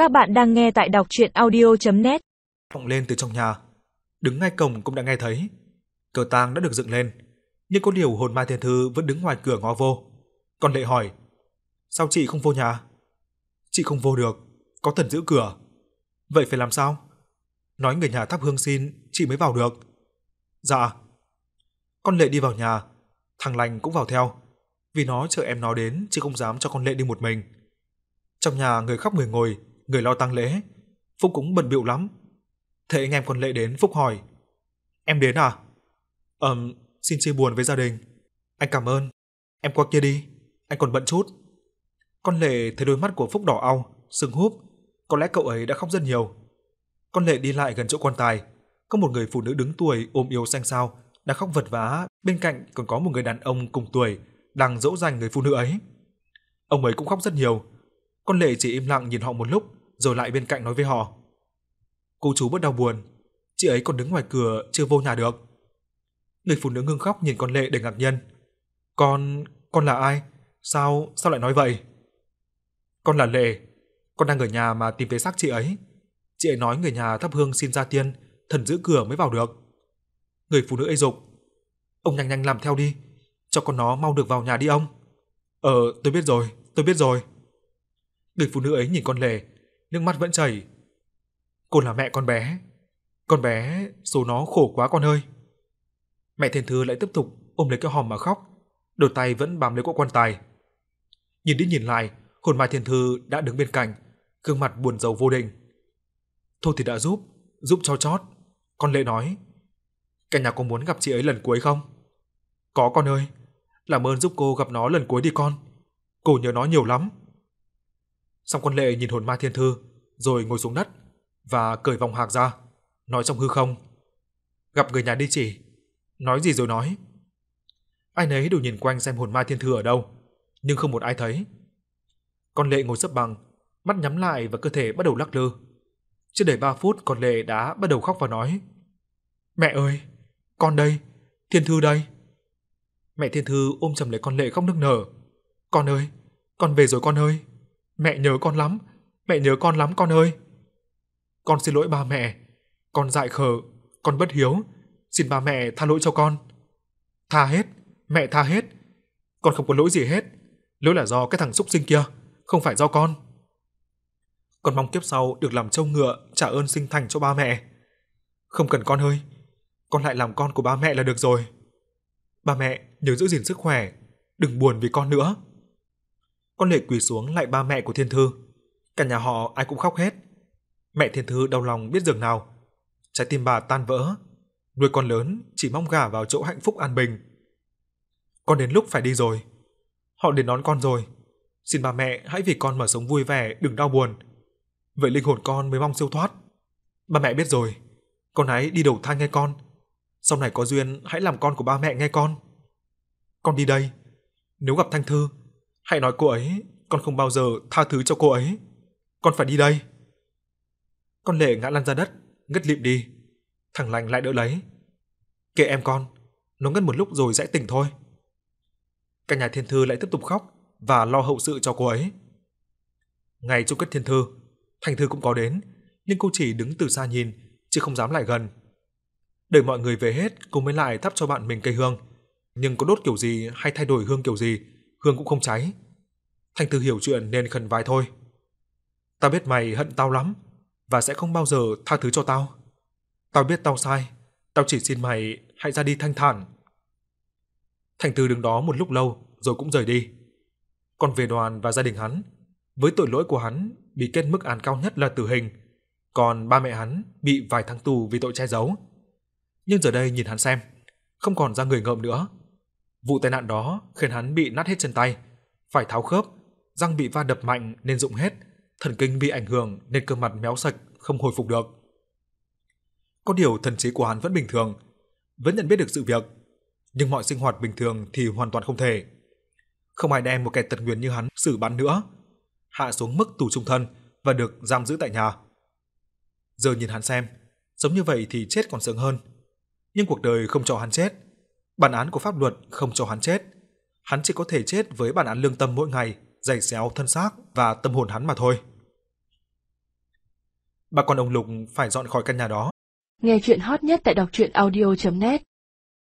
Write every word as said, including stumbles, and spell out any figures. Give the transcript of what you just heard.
Các bạn đang nghe tại đọc truyện audio chấm net. Vọng lên từ trong nhà, đứng ngay cổng cũng đã nghe thấy. Cờ tang đã được dựng lên, nhưng có điều hồn ma thiên thư vẫn đứng ngoài cửa ngó vô. Còn Lệ hỏi: "Sao chị không vô nhà?" "Chị không vô được, có thần giữ cửa." "Vậy phải làm sao?" "Nói người nhà thắp hương xin, chị mới vào được." "Dạ." Con Lệ đi vào nhà, thằng Lành cũng vào theo, vì nó chờ em nó đến chứ không dám cho con Lệ đi một mình. Trong nhà người khóc người ngồi, người lo tang lễ, Phúc cũng bận bịu lắm. Thấy anh em con Lệ đến, Phúc hỏi: "Em đến à?" "Ừm, xin chia buồn với gia đình." "Anh cảm ơn, em qua kia đi, anh còn bận chút." Con Lệ thấy đôi mắt của Phúc đỏ au, sưng húp, có lẽ cậu ấy đã khóc rất nhiều. Con Lệ đi lại gần chỗ quan tài, có một người phụ nữ đứng tuổi ốm yếu xanh xao đang khóc vật vã, bên cạnh còn có một người đàn ông cùng tuổi đang dỗ dành người phụ nữ ấy. Ông ấy cũng khóc rất nhiều. Con Lệ chỉ im lặng nhìn họ một lúc, rồi lại bên cạnh nói với họ: "Cô chú bớt đau buồn, chị ấy còn đứng ngoài cửa chưa vô nhà được." Người phụ nữ ngưng khóc nhìn con Lệ đầy ngạc nhiên. "Con, con là ai? Sao, sao lại nói vậy?" "Con là Lệ, con đang ở nhà mà tìm thấy xác chị ấy. Chị ấy nói người nhà thắp hương xin gia tiên, thần giữ cửa mới vào được." Người phụ nữ ấy dục: "Ông nhanh nhanh làm theo đi, cho con nó mau được vào nhà đi ông." "Ờ, tôi biết rồi, tôi biết rồi." Người phụ nữ ấy nhìn con Lệ, nước mắt vẫn chảy. "Cô là mẹ con bé. Con bé, số nó khổ quá con ơi." Mẹ Thiên Thư lại tiếp tục ôm lấy cái hòm mà khóc, đôi tay vẫn bám lấy cỗ quan tài. Nhìn đi nhìn lại, hồn ma Thiên Thư đã đứng bên cạnh, gương mặt buồn rầu vô định. "Thôi thì đã giúp, giúp cho chót." Con Lệ nói: "Cả nhà có muốn gặp chị ấy lần cuối không?" "Có con ơi, làm ơn giúp cô gặp nó lần cuối đi con. Cô nhớ nó nhiều lắm." Xong con Lệ nhìn hồn ma Thiên Thư, rồi ngồi xuống đất và cởi vòng hạc ra, nói trong hư không: "Gặp người nhà đi chỉ." Nói gì rồi nói. Ai nấy đều nhìn quanh xem hồn ma Thiên Thư ở đâu, nhưng không một ai thấy. Con Lệ ngồi xếp bằng, mắt nhắm lại và cơ thể bắt đầu lắc lư. Chưa đầy ba phút con Lệ đã bắt đầu khóc và nói: "Mẹ ơi, con đây, Thiên Thư đây." Mẹ Thiên Thư ôm chầm lấy con Lệ khóc nức nở. "Con ơi, con về rồi con ơi. Mẹ nhớ con lắm, mẹ nhớ con lắm con ơi. Con xin lỗi ba mẹ, con dại khờ, con bất hiếu, xin ba mẹ tha lỗi cho con. Tha hết, mẹ tha hết. Con không có lỗi gì hết, lỗi là do cái thằng súc sinh kia, không phải do con. Con mong kiếp sau được làm trâu ngựa trả ơn sinh thành cho ba mẹ. Không cần con ơi, con lại làm con của ba mẹ là được rồi. Ba mẹ nhớ giữ gìn sức khỏe, đừng buồn vì con nữa." Con Lệ quỳ xuống lại ba mẹ của Thiên Thư, cả nhà họ ai cũng khóc hết. Mẹ Thiên Thư đau lòng biết dường nào, trái tim bà tan vỡ, nuôi con lớn chỉ mong gả vào chỗ hạnh phúc an bình. "Con đến lúc phải đi rồi, họ đến đón con rồi, xin ba mẹ hãy vì con mà sống vui vẻ, đừng đau buồn. Vậy linh hồn con mới mong siêu thoát. Ba mẹ biết rồi, con hãy đi đầu thai nghe con, sau này có duyên hãy làm con của ba mẹ nghe con. Con đi đây, nếu gặp Thanh Thư, hãy nói cô ấy con không bao giờ tha thứ cho cô ấy. Con phải đi đây." Con Lệ ngã lăn ra đất, ngất lịm đi. Thằng Lành lại đỡ lấy. "Kệ em con, nó ngất một lúc rồi sẽ tỉnh thôi." Cả nhà Thiên Thư lại tiếp tục khóc và lo hậu sự cho cô ấy. Ngày chôn cất Thiên Thư, Thanh Thư cũng có đến, nhưng cô chỉ đứng từ xa nhìn chứ không dám lại gần. Đợi mọi người về hết, cô mới lại thắp cho bạn mình cây hương, nhưng có đốt kiểu gì hay thay đổi hương kiểu gì, hương cũng không cháy. Thanh Thư hiểu chuyện nên khẩn vái thôi: "Tao biết mày hận tao lắm và sẽ không bao giờ tha thứ cho tao. Tao biết tao sai, tao chỉ xin mày hãy ra đi thanh thản." Thanh Thư đứng đó một lúc lâu rồi cũng rời đi. Còn về Đoàn và gia đình hắn, với tội lỗi của hắn bị kết mức án cao nhất là tử hình, còn ba mẹ hắn bị vài tháng tù vì tội che giấu. Nhưng giờ đây nhìn hắn xem, không còn ra người ngợm nữa. Vụ tai nạn đó khiến hắn bị nát hết chân tay, phải tháo khớp, răng bị va đập mạnh nên rụng hết, thần kinh bị ảnh hưởng nên cơ mặt méo sạch không hồi phục được. Có điều thần trí của hắn vẫn bình thường, vẫn nhận biết được sự việc, nhưng mọi sinh hoạt bình thường thì hoàn toàn không thể. Không ai đem một kẻ tật nguyền như hắn xử bắn nữa, hạ xuống mức tù chung thân và được giam giữ tại nhà. Giờ nhìn hắn xem, sống như vậy thì chết còn sướng hơn. Nhưng cuộc đời không cho hắn chết, bản án của pháp luật không cho hắn chết. Hắn chỉ có thể chết với bản án lương tâm mỗi ngày, giày xéo thân xác và tâm hồn hắn mà thôi. bà con ông Lục phải dọn khỏi căn nhà đó. Nghe chuyện hot nhất tại đọc truyện audio chấm net